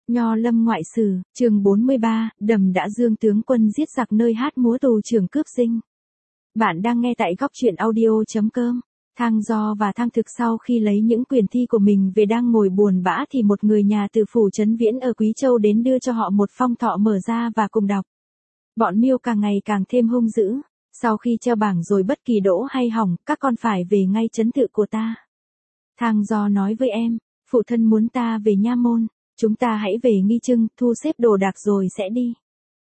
Nho Lâm Ngoại Sử, chương 43, Đầm Đã Dương tướng quân giết giặc nơi hát múa tù trưởng cướp dinh. Bạn đang nghe tại góc truyện audio.com. Thang Do và Thang Thực sau khi lấy những quyền thi của mình về đang ngồi buồn bã thì một người nhà từ phủ Trấn Viễn ở Quý Châu đến đưa cho họ một phong thọ mở ra và cùng đọc. Bọn Miêu càng ngày càng thêm hung dữ. Sau khi treo bảng rồi bất kỳ đỗ hay hỏng, các con phải về ngay trấn tự của ta. Thang Do nói với em, phụ thân muốn ta về Nha Môn. Chúng ta hãy về Nghi Trưng, thu xếp đồ đạc rồi sẽ đi.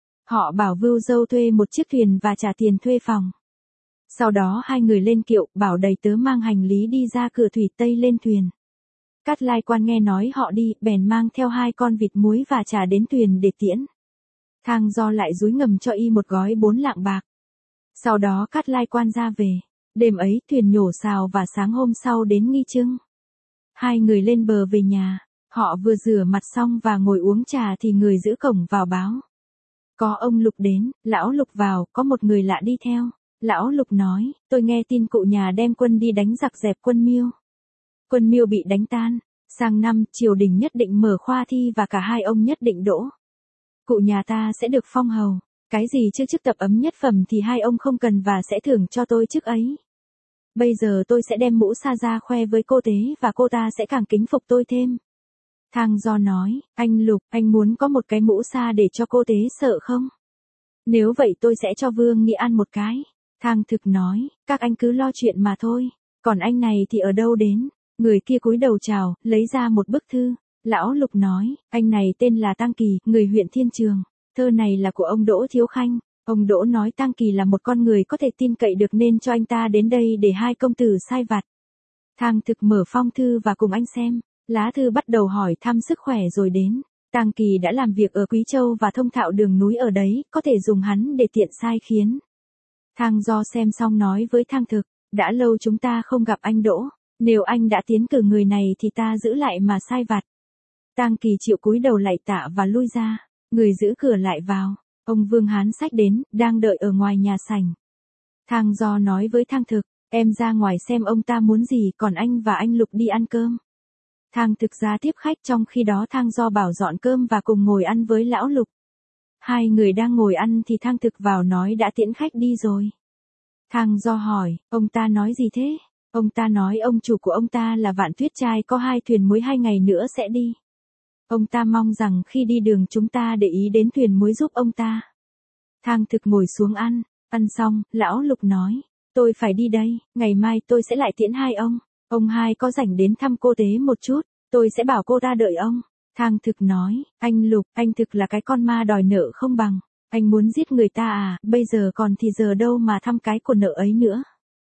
Họ bảo Vưu Dâu thuê một chiếc thuyền và trả tiền thuê phòng. Sau đó hai người lên kiệu, bảo đầy tớ mang hành lý đi ra cửa thủy Tây lên thuyền. Cát Lai Quan nghe nói họ đi, bèn mang theo 2 con vịt muối và trà đến thuyền để tiễn. Thang Do lại dúi ngầm cho y một gói 4 lạng bạc. Sau đó Cát Lai Quan ra về. Đêm ấy thuyền nhổ sào và sáng hôm sau đến Nghi Trưng. Hai người lên bờ về nhà. Họ vừa rửa mặt xong và ngồi uống trà thì người giữ cổng vào báo. Có ông Lục đến, lão Lục vào, có một người lạ đi theo. Lão Lục nói, tôi nghe tin cụ nhà đem quân đi đánh giặc dẹp quân Miêu. Quân Miêu bị đánh tan, sang năm triều đình nhất định mở khoa thi và cả hai ông nhất định đỗ. Cụ nhà ta sẽ được phong hầu, cái gì chứ chức tập ấm nhất phẩm thì hai ông không cần và sẽ thưởng cho tôi chức ấy. Bây giờ tôi sẽ đem mũ sa ra khoe với cô Tế và cô ta sẽ càng kính phục tôi thêm. Thang Do nói, anh Lục, anh muốn có một cái mũ sa để cho cô Tế sợ không? Nếu vậy tôi sẽ cho Vương Nghị ăn một cái. Thang Thực nói, các anh cứ lo chuyện mà thôi, còn anh này thì ở đâu đến? Người kia cúi đầu chào, lấy ra một bức thư. Lão Lục nói, anh này tên là Tang Kỳ, người huyện Thiên Trường. Thơ này là của ông Đỗ Thiếu Khanh. Ông Đỗ nói Tang Kỳ là một con người có thể tin cậy được nên cho anh ta đến đây để hai công tử sai vặt. Thang Thực mở phong thư và cùng anh xem. Lá thư bắt đầu hỏi thăm sức khỏe rồi đến. Tang Kỳ đã làm việc ở Quý Châu và thông thạo đường núi ở đấy, có thể dùng hắn để tiện sai khiến. Thang Do xem xong nói với Thang Thực, đã lâu chúng ta không gặp anh Đỗ, nếu anh đã tiến cử người này thì ta giữ lại mà sai vặt. Tang Kỳ chịu cúi đầu lạy tạ và lui ra, người giữ cửa lại vào, ông Vương Hán Sách đến, đang đợi ở ngoài nhà sảnh. Thang Do nói với Thang Thực, em ra ngoài xem ông ta muốn gì còn anh và anh Lục đi ăn cơm. Thang Thực ra tiếp khách trong khi đó Thang Do bảo dọn cơm và cùng ngồi ăn với lão Lục. Hai người đang ngồi ăn thì Thang Thực vào nói đã tiễn khách đi rồi. Thang Do hỏi, ông ta nói gì thế? Ông ta nói ông chủ của ông ta là Vạn Tuyết Trai có 2 thuyền muối 2 ngày nữa sẽ đi. Ông ta mong rằng khi đi đường chúng ta để ý đến thuyền muối giúp ông ta. Thang Thực ngồi xuống ăn xong, lão Lục nói, tôi phải đi đây, ngày mai tôi sẽ lại tiễn hai ông. Ông hai có rảnh đến thăm cô Tế một chút, tôi sẽ bảo cô ta đợi ông. Thang Thực nói, anh Lục, anh thực là cái con ma đòi nợ không bằng. Anh muốn giết người ta à, bây giờ còn thì giờ đâu mà thăm cái của nợ ấy nữa.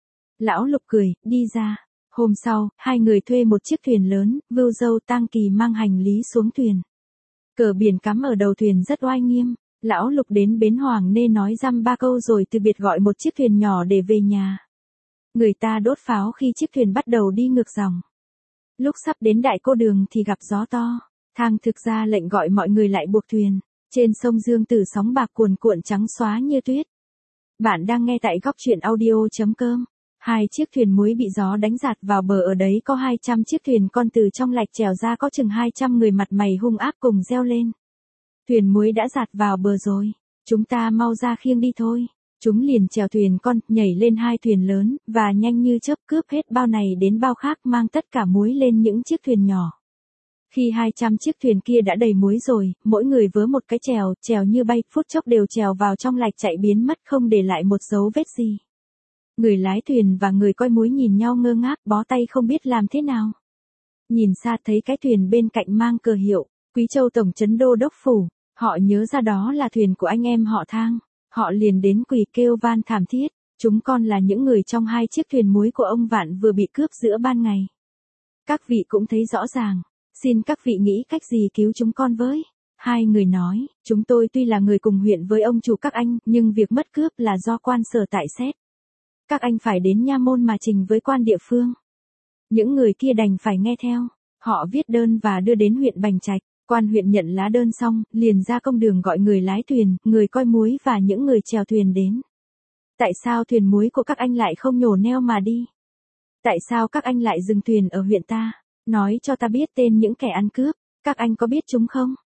Lão Lục cười, đi ra. Hôm sau, hai người thuê một chiếc thuyền lớn, Vưu Dâu Tang Kỳ mang hành lý xuống thuyền. Cờ biển cắm ở đầu thuyền rất oai nghiêm. Lão Lục đến bến Hoàng Nê nói dăm ba câu rồi từ biệt gọi một chiếc thuyền nhỏ để về nhà. Người ta đốt pháo khi chiếc thuyền bắt đầu đi ngược dòng. Lúc sắp đến Đại Cô Đường thì gặp gió to. Thang Thực ra lệnh gọi mọi người lại buộc thuyền. Trên sông Dương Tử sóng bạc cuồn cuộn trắng xóa như tuyết. Bạn đang nghe tại góc truyện audio.com. 2 chiếc thuyền muối bị gió đánh giạt vào bờ ở đấy có 200 chiếc thuyền con từ trong lạch trèo ra có chừng 200 người mặt mày hung ác cùng reo lên. Thuyền muối đã giạt vào bờ rồi. Chúng ta mau ra khiêng đi thôi. Chúng liền chèo thuyền con, nhảy lên 2 thuyền lớn, và nhanh như chớp cướp hết bao này đến bao khác mang tất cả muối lên những chiếc thuyền nhỏ. Khi 200 chiếc thuyền kia đã đầy muối rồi, mỗi người vớ một cái chèo như bay, phút chốc đều chèo vào trong lạch chạy biến mất không để lại một dấu vết gì. Người lái thuyền và người coi muối nhìn nhau ngơ ngác, bó tay không biết làm thế nào. Nhìn xa thấy cái thuyền bên cạnh mang cờ hiệu, Quý Châu Tổng Trấn Đô Đốc Phủ, họ nhớ ra đó là thuyền của anh em họ Thang. Họ liền đến quỳ kêu van thảm thiết, chúng con là những người trong 2 chiếc thuyền muối của ông Vạn vừa bị cướp giữa ban ngày. Các vị cũng thấy rõ ràng, xin các vị nghĩ cách gì cứu chúng con với. Hai người nói, chúng tôi tuy là người cùng huyện với ông chủ các anh, nhưng việc mất cướp là do quan sở tại xét. Các anh phải đến Nha Môn mà trình với quan địa phương. Những người kia đành phải nghe theo, họ viết đơn và đưa đến huyện Bành Trạch. Quan huyện nhận lá đơn xong, liền ra công đường gọi người lái thuyền, người coi muối và những người chèo thuyền đến. Tại sao thuyền muối của các anh lại không nhổ neo mà đi? Tại sao các anh lại dừng thuyền ở huyện ta? Nói cho ta biết tên những kẻ ăn cướp, các anh có biết chúng không?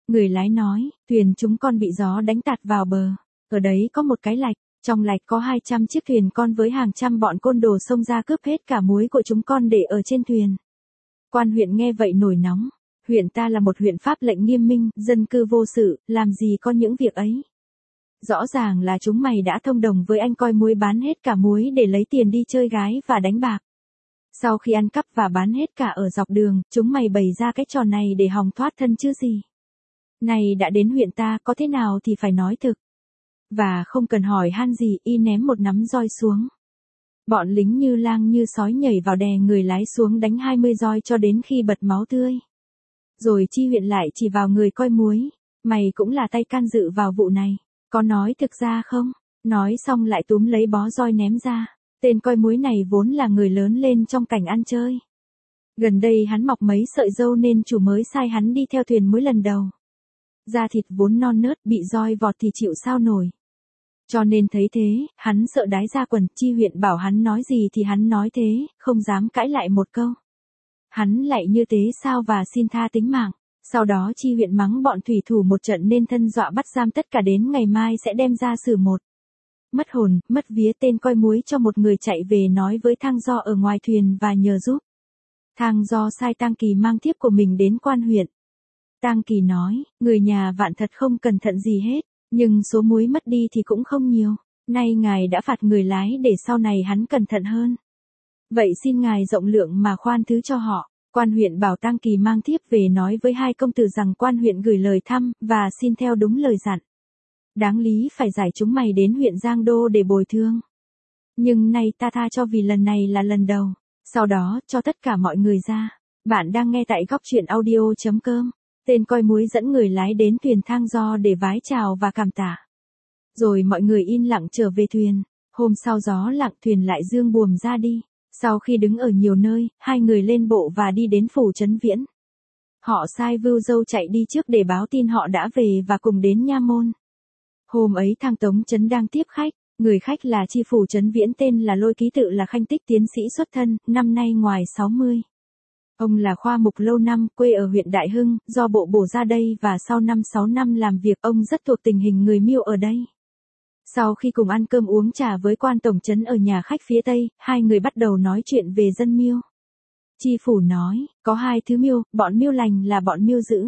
Người lái nói, thuyền chúng con bị gió đánh tạt vào bờ. Ở đấy có một cái lạch, trong lạch có 200 chiếc thuyền con với hàng trăm bọn côn đồ xông ra cướp hết cả muối của chúng con để ở trên thuyền. Quan huyện nghe vậy nổi nóng. Huyện ta là một huyện pháp lệnh nghiêm minh, dân cư vô sự, làm gì có những việc ấy. Rõ ràng là chúng mày đã thông đồng với anh coi muối bán hết cả muối để lấy tiền đi chơi gái và đánh bạc. Sau khi ăn cắp và bán hết cả ở dọc đường, chúng mày bày ra cái trò này để hòng thoát thân chứ gì. Này đã đến huyện ta, có thế nào thì phải nói thực. Và không cần hỏi han gì, y ném một nắm roi xuống. Bọn lính như lang như sói nhảy vào đè người lái xuống đánh 20 roi cho đến khi bật máu tươi. Rồi Chi huyện lại chỉ vào người coi muối. Mày cũng là tay can dự vào vụ này. Có nói thực ra không? Nói xong lại túm lấy bó roi ném ra. Tên coi muối này vốn là người lớn lên trong cảnh ăn chơi. Gần đây hắn mọc mấy sợi râu nên chủ mới sai hắn đi theo thuyền muối lần đầu. Da thịt vốn non nớt bị roi vọt thì chịu sao nổi. Cho nên thấy thế, hắn sợ đái ra quần. Chi huyện bảo hắn nói gì thì hắn nói thế, không dám cãi lại một câu. Hắn lại như thế sao và xin tha tính mạng. Sau đó Chi huyện mắng bọn thủy thủ một trận nên thân dọa bắt giam tất cả đến ngày mai sẽ đem ra xử một. Mất hồn, mất vía tên coi muối cho một người chạy về nói với Thang Do ở ngoài thuyền và nhờ giúp. Thang Do sai Tang Kỳ mang thiếp của mình đến quan huyện. Tang Kỳ nói, người nhà Vạn thật không cẩn thận gì hết, nhưng số muối mất đi thì cũng không nhiều. Nay ngài đã phạt người lái để sau này hắn cẩn thận hơn. Vậy xin ngài rộng lượng mà khoan thứ cho họ. Quan huyện bảo Tang Kỳ mang thiếp về nói với hai công tử rằng quan huyện gửi lời thăm và xin theo đúng lời dặn. Đáng lý phải giải chúng mày đến huyện Giang Đô để bồi thương. Nhưng nay ta tha cho vì lần này là lần đầu. Sau đó cho tất cả mọi người ra. Bạn đang nghe tại góc truyện audio.com. Tên coi muối dẫn người lái đến thuyền Thang Do để vái chào và cảm tạ. Rồi mọi người im lặng trở về thuyền. Hôm sau gió lặng thuyền lại dương buồm ra đi. Sau khi đứng ở nhiều nơi, hai người lên bộ và đi đến phủ Trấn Viễn. Họ sai Vưu Dâu chạy đi trước để báo tin họ đã về và cùng đến nha môn. Hôm ấy Thang Tống Trấn đang tiếp khách, người khách là chi phủ Trấn Viễn tên là Lôi Ký, tự là khanh tích tiến sĩ xuất thân, năm nay ngoài 60. Ông là khoa mục lâu năm, quê ở huyện Đại Hưng, do bộ bổ ra đây và sau 5-6 năm làm việc ông rất thuộc tình hình người Miêu ở đây. Sau khi cùng ăn cơm uống trà với quan tổng trấn ở nhà khách phía Tây, hai người bắt đầu nói chuyện về dân Miêu. Chi phủ nói, có hai thứ Miêu, bọn Miêu lành là bọn Miêu dữ.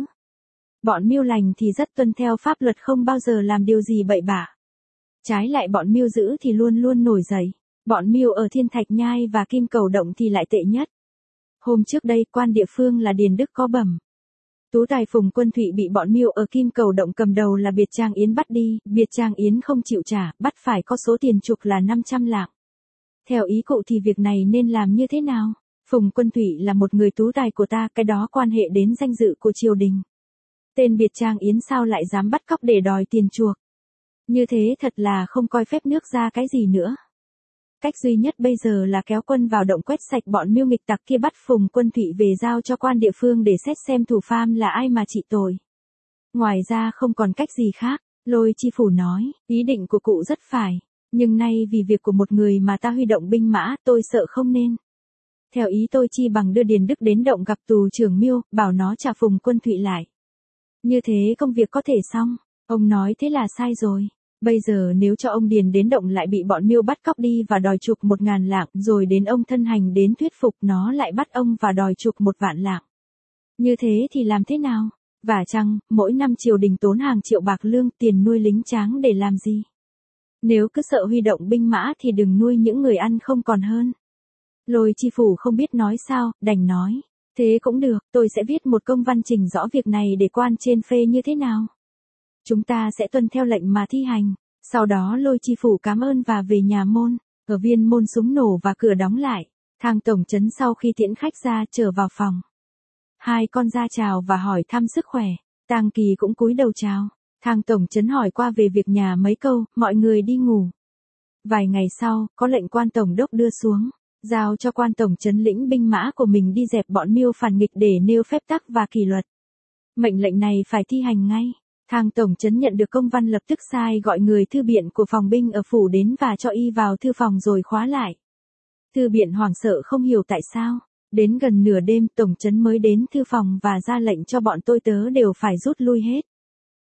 Bọn Miêu lành thì rất tuân theo pháp luật, không bao giờ làm điều gì bậy bạ. Trái lại bọn Miêu dữ thì luôn luôn nổi dậy. Bọn Miêu ở Thiên Thạch Nhai và Kim Cầu Động thì lại tệ nhất. Hôm trước đây quan địa phương là Điền Đức có bẩm. Tú tài Phùng Quân Thụy bị bọn Miêu ở Kim Cầu Động cầm đầu là Biệt Trang Yến bắt đi, Biệt Trang Yến không chịu trả, bắt phải có số tiền chuộc là 500 lạng. Theo ý cụ thì việc này nên làm như thế nào? Phùng Quân Thụy là một người tú tài của ta, cái đó quan hệ đến danh dự của triều đình. Tên Biệt Trang Yến sao lại dám bắt cóc để đòi tiền chuộc? Như thế thật là không coi phép nước ra cái gì nữa. Cách duy nhất bây giờ là kéo quân vào động quét sạch bọn Miêu nghịch tặc kia, bắt Phùng Quân Thụy về giao cho quan địa phương để xét xem thủ phạm là ai mà trị tội. Ngoài ra không còn cách gì khác, Lôi chi phủ nói, ý định của cụ rất phải, nhưng nay vì việc của một người mà ta huy động binh mã, tôi sợ không nên. Theo ý tôi chi bằng đưa Điền Đức đến động gặp tù trưởng Miêu, bảo nó trả Phùng Quân Thụy lại. Như thế công việc có thể xong. Ông nói thế là sai rồi. Bây giờ nếu cho ông Điền đến động lại bị bọn Miêu bắt cóc đi và đòi chuộc 1.000 lạng, rồi đến ông thân hành đến thuyết phục nó lại bắt ông và đòi chuộc 1 vạn lạng. Như thế thì làm thế nào? Và chăng, mỗi năm triều đình tốn hàng triệu bạc lương tiền nuôi lính tráng để làm gì? Nếu cứ sợ huy động binh mã thì đừng nuôi những người ăn không còn hơn. Lôi chi phủ không biết nói sao, đành nói. Thế cũng được, tôi sẽ viết một công văn trình rõ việc này để quan trên phê như thế nào. Chúng ta sẽ tuân theo lệnh mà thi hành. Sau đó Lôi chi phủ cảm ơn và về nhà môn. Ở viên môn súng nổ và cửa đóng lại. Thang tổng trấn sau khi tiễn khách ra trở vào phòng. Hai con ra chào và hỏi thăm sức khỏe. Tang Kỳ cũng cúi đầu chào. Thang tổng trấn hỏi qua về việc nhà mấy câu, mọi người đi ngủ. Vài ngày sau, có lệnh quan tổng đốc đưa xuống, giao cho quan tổng trấn lĩnh binh mã của mình đi dẹp bọn Miêu phản nghịch để nêu phép tắc và kỷ luật. Mệnh lệnh này phải thi hành ngay. Thang tổng trấn nhận được công văn lập tức sai gọi người thư biện của phòng binh ở phủ đến và cho y vào thư phòng rồi khóa lại. Thư biện hoảng sợ không hiểu tại sao. Đến gần nửa đêm tổng trấn mới đến thư phòng và ra lệnh cho bọn tôi tớ đều phải rút lui hết.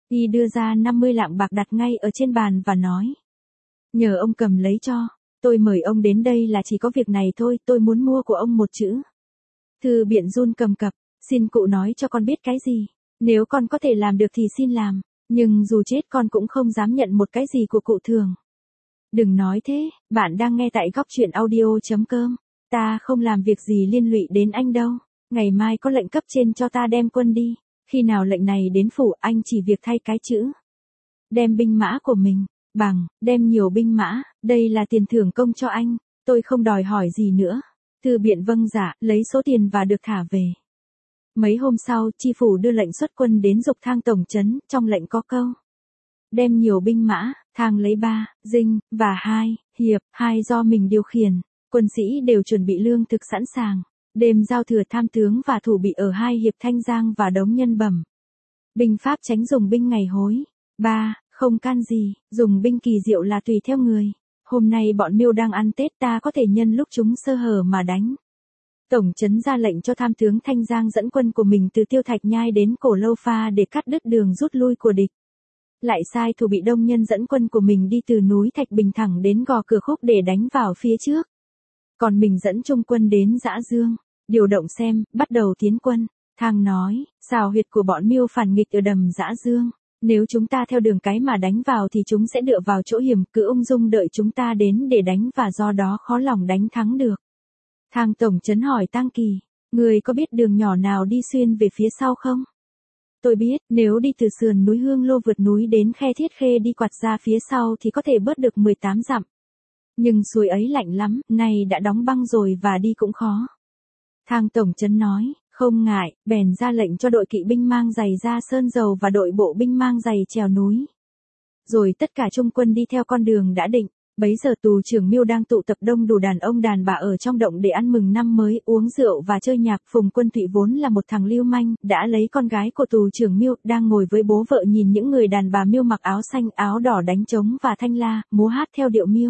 Y đưa ra 50 lạng bạc đặt ngay ở trên bàn và nói. Nhờ ông cầm lấy cho, tôi mời ông đến đây là chỉ có việc này thôi, tôi muốn mua của ông một chữ. Thư Biện run cầm cập, xin cụ nói cho con biết cái gì, nếu con có thể làm được thì xin làm, nhưng dù chết con cũng không dám nhận một cái gì của cụ Thường. Đừng nói thế, bạn đang nghe tại góc truyện audio.com, ta không làm việc gì liên lụy đến anh đâu, ngày mai có lệnh cấp trên cho ta đem quân đi, khi nào lệnh này đến phủ anh chỉ việc thay cái chữ. Đem binh mã của mình, bằng, đem nhiều binh mã, đây là tiền thưởng công cho anh, tôi không đòi hỏi gì nữa. Thư Biện vâng dạ, lấy số tiền và được thả về. Mấy hôm sau, chi phủ đưa lệnh xuất quân đến Dục Thang tổng trấn, trong lệnh có câu. Đem nhiều binh mã, Thang lấy 3, dinh, và 2, hiệp, 2 do mình điều khiển, quân sĩ đều chuẩn bị lương thực sẵn sàng. Đêm giao thừa tham tướng và thủ bị ở 2 hiệp Thanh Giang và Đống Nhân Bẩm. Binh pháp tránh dùng binh ngày hối. 3. Không can gì, dùng binh kỳ diệu là tùy theo người. Hôm nay bọn Miêu đang ăn Tết ta có thể nhân lúc chúng sơ hở mà đánh. Tổng trấn ra lệnh cho tham tướng Thanh Giang dẫn quân của mình từ Tiêu Thạch Nhai đến Cổ Lâu Pha để cắt đứt đường rút lui của địch. Lại sai thủ bị Đông Nhân dẫn quân của mình đi từ núi Thạch Bình thẳng đến Gò Cửa Khúc để đánh vào phía trước. Còn mình dẫn trung quân đến Dã Dương, điều động xem, bắt đầu tiến quân. Thang nói, xào huyệt của bọn Miêu phản nghịch ở đầm Dã Dương. Nếu chúng ta theo đường cái mà đánh vào thì chúng sẽ dựa vào chỗ hiểm, cứ ung dung đợi chúng ta đến để đánh và do đó khó lòng đánh thắng được. Thang tổng trấn hỏi Tang Kỳ, người có biết đường nhỏ nào đi xuyên về phía sau không? Tôi biết, nếu đi từ sườn núi Hương Lô vượt núi đến Khe Thiết Khê đi quạt ra phía sau thì có thể bớt được 18 dặm. Nhưng suối ấy lạnh lắm, nay đã đóng băng rồi và đi cũng khó. Thang tổng trấn nói, không ngại, bèn ra lệnh cho đội kỵ binh mang giày ra sơn dầu và đội bộ binh mang giày trèo núi. Rồi tất cả trung quân đi theo con đường đã định. Bấy giờ tù trưởng Miêu đang tụ tập đông đủ đàn ông đàn bà ở trong động để ăn mừng năm mới, uống rượu và chơi nhạc. Phùng Quân Thụy vốn là một thằng lưu manh, đã lấy con gái của tù trưởng Miêu, đang ngồi với bố vợ nhìn những người đàn bà Miêu mặc áo xanh áo đỏ đánh trống và thanh la, múa hát theo điệu Miêu.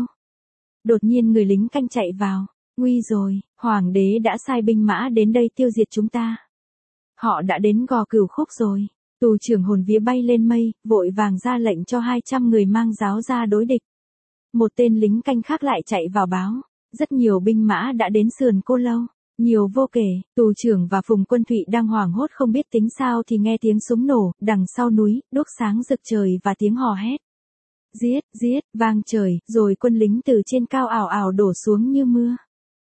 Đột nhiên người lính canh chạy vào, nguy rồi, hoàng đế đã sai binh mã đến đây tiêu diệt chúng ta. Họ đã đến Gò Cửu Khúc rồi. Tù trưởng hồn vía bay lên mây, vội vàng ra lệnh cho 200 người mang giáo ra đối địch. Một tên lính canh khác lại chạy vào báo, rất nhiều binh mã đã đến sườn Cô Lâu, nhiều vô kể. Tù trưởng và Phùng Quân Thụy đang hoảng hốt không biết tính sao thì nghe tiếng súng nổ, đằng sau núi, đuốc sáng rực trời và tiếng hò hét. Giết, giết, vang trời, rồi quân lính từ trên cao ào ào đổ xuống như mưa.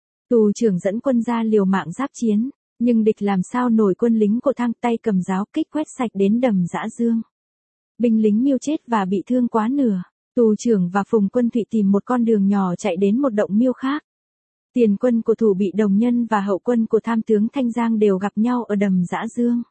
Tù trưởng dẫn quân ra liều mạng giáp chiến, nhưng địch làm sao nổi quân lính của Thang, tay cầm giáo kích quét sạch đến đầm Dã Dương. Binh lính Miêu chết và bị thương quá nửa. Tù trưởng và Phùng Quân Thụy tìm một con đường nhỏ chạy đến một động Miêu khác. Tiền quân của thủ bị Đồng Nhân và hậu quân của tham tướng Thanh Giang đều gặp nhau ở đầm Dã Dương.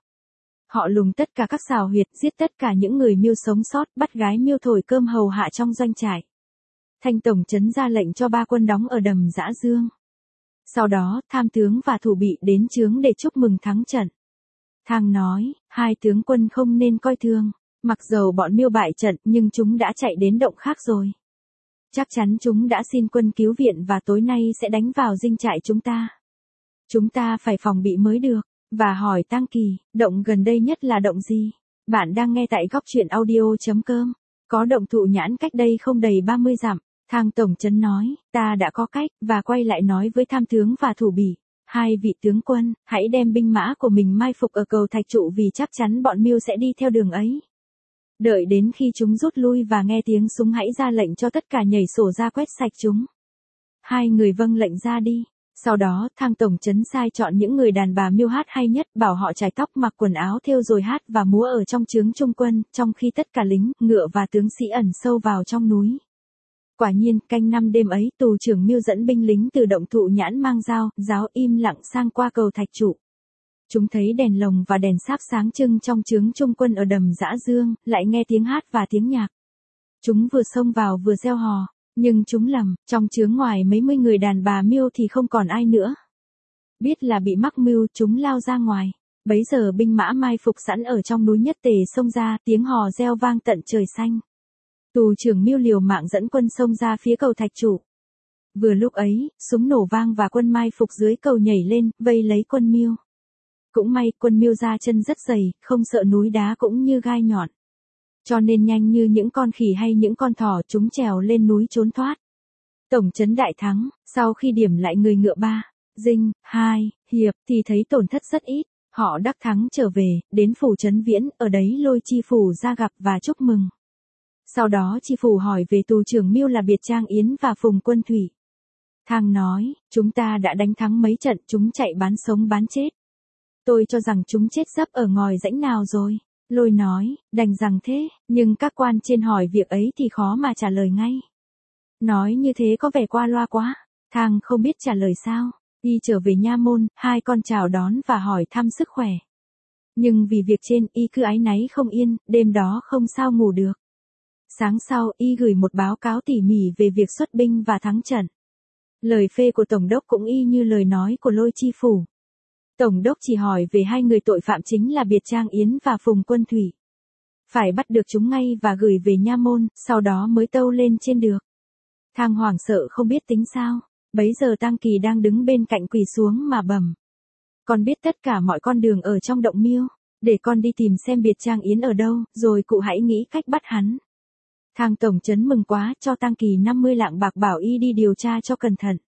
Họ lùng tất cả các xào huyệt, giết tất cả những người Miêu sống sót, bắt gái Miêu thổi cơm hầu hạ trong doanh trại. Thanh tổng trấn ra lệnh cho 3 quân đóng ở đầm Dã Dương. Sau đó, tham tướng và thủ bị đến chướng để chúc mừng thắng trận. Thang nói, 2 tướng quân không nên coi thường. Mặc dầu bọn Miêu bại trận nhưng chúng đã chạy đến động khác rồi. Chắc chắn chúng đã xin quân cứu viện và tối nay sẽ đánh vào dinh trại chúng ta. Chúng ta phải phòng bị mới được. Và hỏi Tang Kỳ, động gần đây nhất là động gì? Bạn đang nghe tại góc truyện audio.com. Có động Thụ Nhãn cách đây không đầy 30 dặm. Thang tổng trấn nói, ta đã có cách, và quay lại nói với tham tướng và thủ bị. 2 vị tướng quân, hãy đem binh mã của mình mai phục ở cầu Thạch Trụ vì chắc chắn bọn Miêu sẽ đi theo đường ấy. Đợi đến khi chúng rút lui và nghe tiếng súng hãy ra lệnh cho tất cả nhảy sổ ra quét sạch chúng. 2 người vâng lệnh ra đi. Sau đó, Thang tổng trấn sai chọn những người đàn bà Miêu hát hay nhất, bảo họ chải tóc mặc quần áo thêu rồi hát và múa ở trong chướng trung quân, trong khi tất cả lính, ngựa và tướng sĩ ẩn sâu vào trong núi. Quả nhiên, canh 5 đêm ấy, tù trưởng Miêu dẫn binh lính từ động Thụ Nhãn mang giáo im lặng sang qua cầu Thạch Trụ. Chúng thấy đèn lồng và đèn sáp sáng trưng trong chướng trung quân ở đầm Dã Dương, lại nghe tiếng hát và tiếng nhạc. Chúng vừa xông vào vừa reo hò, nhưng chúng lầm, trong chướng ngoài mấy mươi người đàn bà Miêu thì không còn ai nữa. Biết là bị mắc mưu, chúng lao ra ngoài. Bấy giờ binh mã mai phục sẵn ở trong núi nhất tề xông ra, tiếng hò reo vang tận trời xanh. Tù trưởng Miêu liều mạng dẫn quân xông ra phía cầu Thạch Trụ. Vừa lúc ấy, súng nổ vang và quân mai phục dưới cầu nhảy lên, vây lấy quân Miêu. Cũng may, quân Miêu ra chân rất dày, không sợ núi đá cũng như gai nhọn. cho nên nhanh như những con khỉ hay những con thỏ chúng trèo lên núi trốn thoát. Tổng trấn đại thắng, sau khi điểm lại người ngựa 3, dinh, 2, hiệp thì thấy tổn thất rất ít. Họ đắc thắng trở về, đến phủ trấn Viễn, ở đấy lôi chi phủ ra gặp và chúc mừng. Sau đó chi phủ hỏi về tù trưởng Mưu là Biệt Trang Yến và Phùng Quân Thủy. Thang nói, chúng ta đã đánh thắng mấy trận, chúng chạy bán sống bán chết. Tôi cho rằng chúng chết sắp ở ngòi rãnh nào rồi. Lôi nói, đành rằng thế, nhưng các quan trên hỏi việc ấy thì khó mà trả lời ngay. Nói như thế có vẻ qua loa quá. Thang không biết trả lời sao. Y trở về nha môn, hai con chào đón và hỏi thăm sức khỏe. Nhưng vì việc trên, y cứ áy náy không yên, đêm đó không sao ngủ được. Sáng sau, y gửi một báo cáo tỉ mỉ về việc xuất binh và thắng trận. Lời phê của Tổng đốc cũng y như lời nói của Lôi chi phủ. Tổng đốc chỉ hỏi về hai người tội phạm chính là Biệt Trang Yến và Phùng Quân Thủy. Phải bắt được chúng ngay và gửi về nha môn, sau đó mới tâu lên trên được. Thang hoảng sợ không biết tính sao. Bấy giờ Tang Kỳ đang đứng bên cạnh quỳ xuống mà bẩm. Con biết tất cả mọi con đường ở trong động Miêu, để con đi tìm xem Biệt Trang Yến ở đâu, rồi cụ hãy nghĩ cách bắt hắn. Thang tổng trấn mừng quá, cho Tang Kỳ 50 lạng bạc bảo y đi điều tra cho cẩn thận.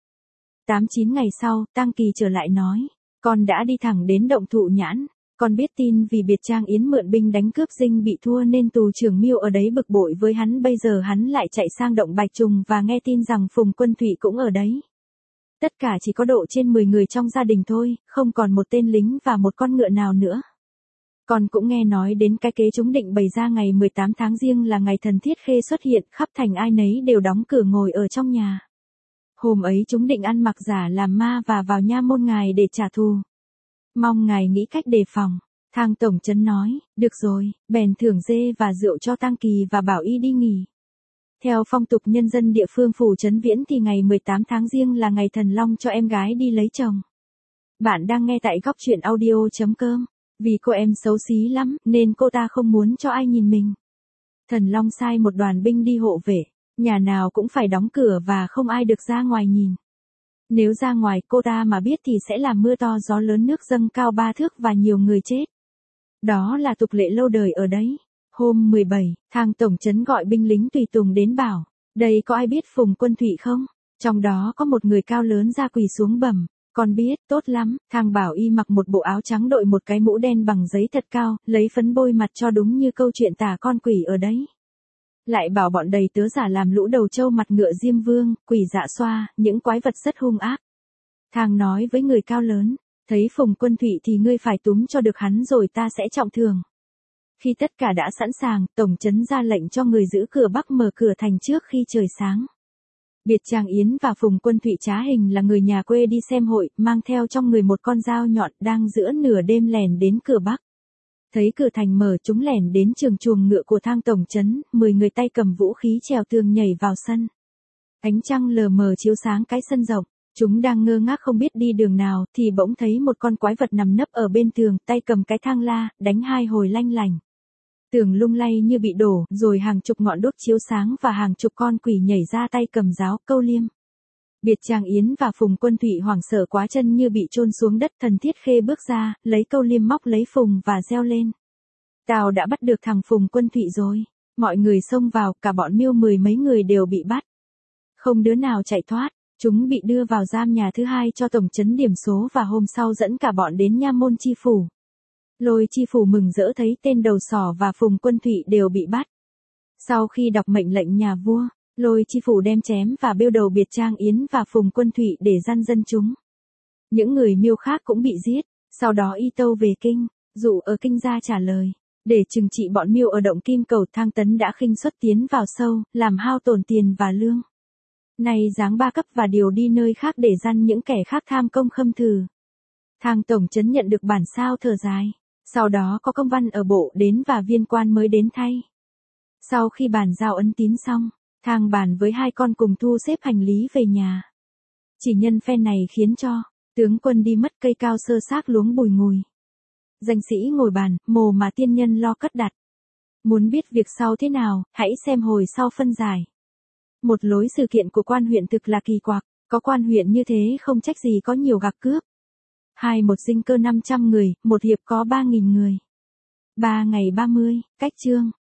8-9 ngày sau, Tang Kỳ trở lại nói, con đã đi thẳng đến động Thụ Nhãn, con biết tin vì Biệt Trang Yến mượn binh đánh cướp dinh bị thua nên tù trưởng Miêu ở đấy bực bội với hắn, bây giờ hắn lại chạy sang động Bạch Trùng và nghe tin rằng Phùng Quân Thủy cũng ở đấy. Tất cả chỉ có độ trên 10 người trong gia đình thôi, không còn một tên lính và một con ngựa nào nữa. Con cũng nghe nói đến cái kế chúng định bày ra ngày 18 tháng Giêng là ngày thần Thiết Khê xuất hiện, khắp thành ai nấy đều đóng cửa ngồi ở trong nhà. Hôm ấy chúng định ăn mặc giả làm ma và vào nha môn ngài để trả thù. Mong ngài nghĩ cách đề phòng. Thang tổng trấn nói, được rồi, bèn thưởng dê và rượu cho Tang Kỳ và bảo y đi nghỉ. Theo phong tục nhân dân địa phương phủ trấn Viễn thì ngày 18 tháng Giêng là ngày thần long cho em gái đi lấy chồng. Bạn đang nghe tại góc truyện audio.com. Vì cô em xấu xí lắm nên cô ta không muốn cho ai nhìn mình. Thần long sai một đoàn binh đi hộ vệ, nhà nào cũng phải đóng cửa và không ai được ra ngoài nhìn. Nếu ra ngoài cô ta mà biết thì sẽ làm mưa to gió lớn, nước dâng cao 3 thước và nhiều người chết. Đó là tục lệ lâu đời ở đấy. Hôm 17, Thang tổng trấn gọi binh lính tùy tùng đến bảo, đây có ai biết Phùng Quân Thủy không? Trong đó có một người cao lớn ra quỳ xuống bẩm, con biết, tốt lắm. Thang bảo y mặc một bộ áo trắng đội một cái mũ đen bằng giấy thật cao, lấy phấn bôi mặt cho đúng như câu chuyện tả con quỷ ở đấy. Lại bảo bọn đầy tớ giả làm lũ đầu trâu mặt ngựa Diêm Vương, quỷ dạ xoa, những quái vật rất hung ác. Thang nói với người cao lớn, thấy Phùng Quân Thủy thì ngươi phải túm cho được hắn rồi ta sẽ trọng thưởng. Khi tất cả đã sẵn sàng, tổng trấn ra lệnh cho người giữ cửa Bắc mở cửa thành trước khi trời sáng. Biệt Trang Yến và Phùng Quân Thủy trá hình là người nhà quê đi xem hội, mang theo trong người một con dao nhọn, đang giữa nửa đêm lèn đến cửa Bắc. Thấy cửa thành mở, chúng lèn đến trường chuồng ngựa của Thang tổng trấn, 10 người tay cầm vũ khí trèo tường nhảy vào sân. Ánh trăng lờ mờ chiếu sáng cái sân rộng, chúng đang ngơ ngác không biết đi đường nào, thì bỗng thấy một con quái vật nằm nấp ở bên tường, tay cầm cái thang la, đánh 2 hồi lanh lành. Tường lung lay như bị đổ, rồi hàng chục ngọn đuốc chiếu sáng và hàng chục con quỷ nhảy ra tay cầm giáo, câu liêm. Biệt Trang Yến và Phùng Quân Thủy hoảng sợ quá, chân như bị chôn xuống đất. Thần Thiết Khê bước ra, lấy câu liêm móc lấy Phùng và reo lên. Tao đã bắt được thằng Phùng Quân Thủy rồi. Mọi người xông vào, cả bọn Miêu 10 mấy người đều bị bắt. Không đứa nào chạy thoát, chúng bị đưa vào giam nhà thứ 2 cho tổng trấn điểm số và hôm sau dẫn cả bọn đến nha môn chi phủ. Lôi chi phủ mừng rỡ thấy tên đầu sỏ và Phùng Quân Thủy đều bị bắt. Sau khi đọc mệnh lệnh nhà vua, Lôi chi phủ đem chém và bêu đầu Biệt Trang Yến và Phùng Quân Thủy để gian dân chúng. Những người Miêu khác cũng bị giết, sau đó y tâu về kinh, dụ ở kinh ra trả lời. Để trừng trị bọn Miêu ở động Kim Cầu, Thang Tấn đã khinh suất tiến vào sâu, làm hao tổn tiền và lương. Nay giáng 3 cấp và điều đi nơi khác để gian những kẻ khác tham công khâm thử. Thang tổng trấn nhận được bản sao thở dài. Sau đó có công văn ở bộ đến và viên quan mới đến thay. Sau khi bàn giao ấn tín xong, Thang bàn với 2 con cùng thu xếp hành lý về nhà. Chỉ nhân phen này khiến cho tướng quân đi mất, cây cao sơ xác luống bùi ngùi. Danh sĩ ngồi bàn, mồ mà tiên nhân lo cất đặt. Muốn biết việc sau thế nào, hãy xem hồi sau phân giải. Một lối sự kiện của quan huyện thực là kỳ quặc, có quan huyện như thế không trách gì có nhiều gạc cướp. 1 dinh cơ 500 người, 1 hiệp có 3.000 người. 3 ngày 30, cách chương.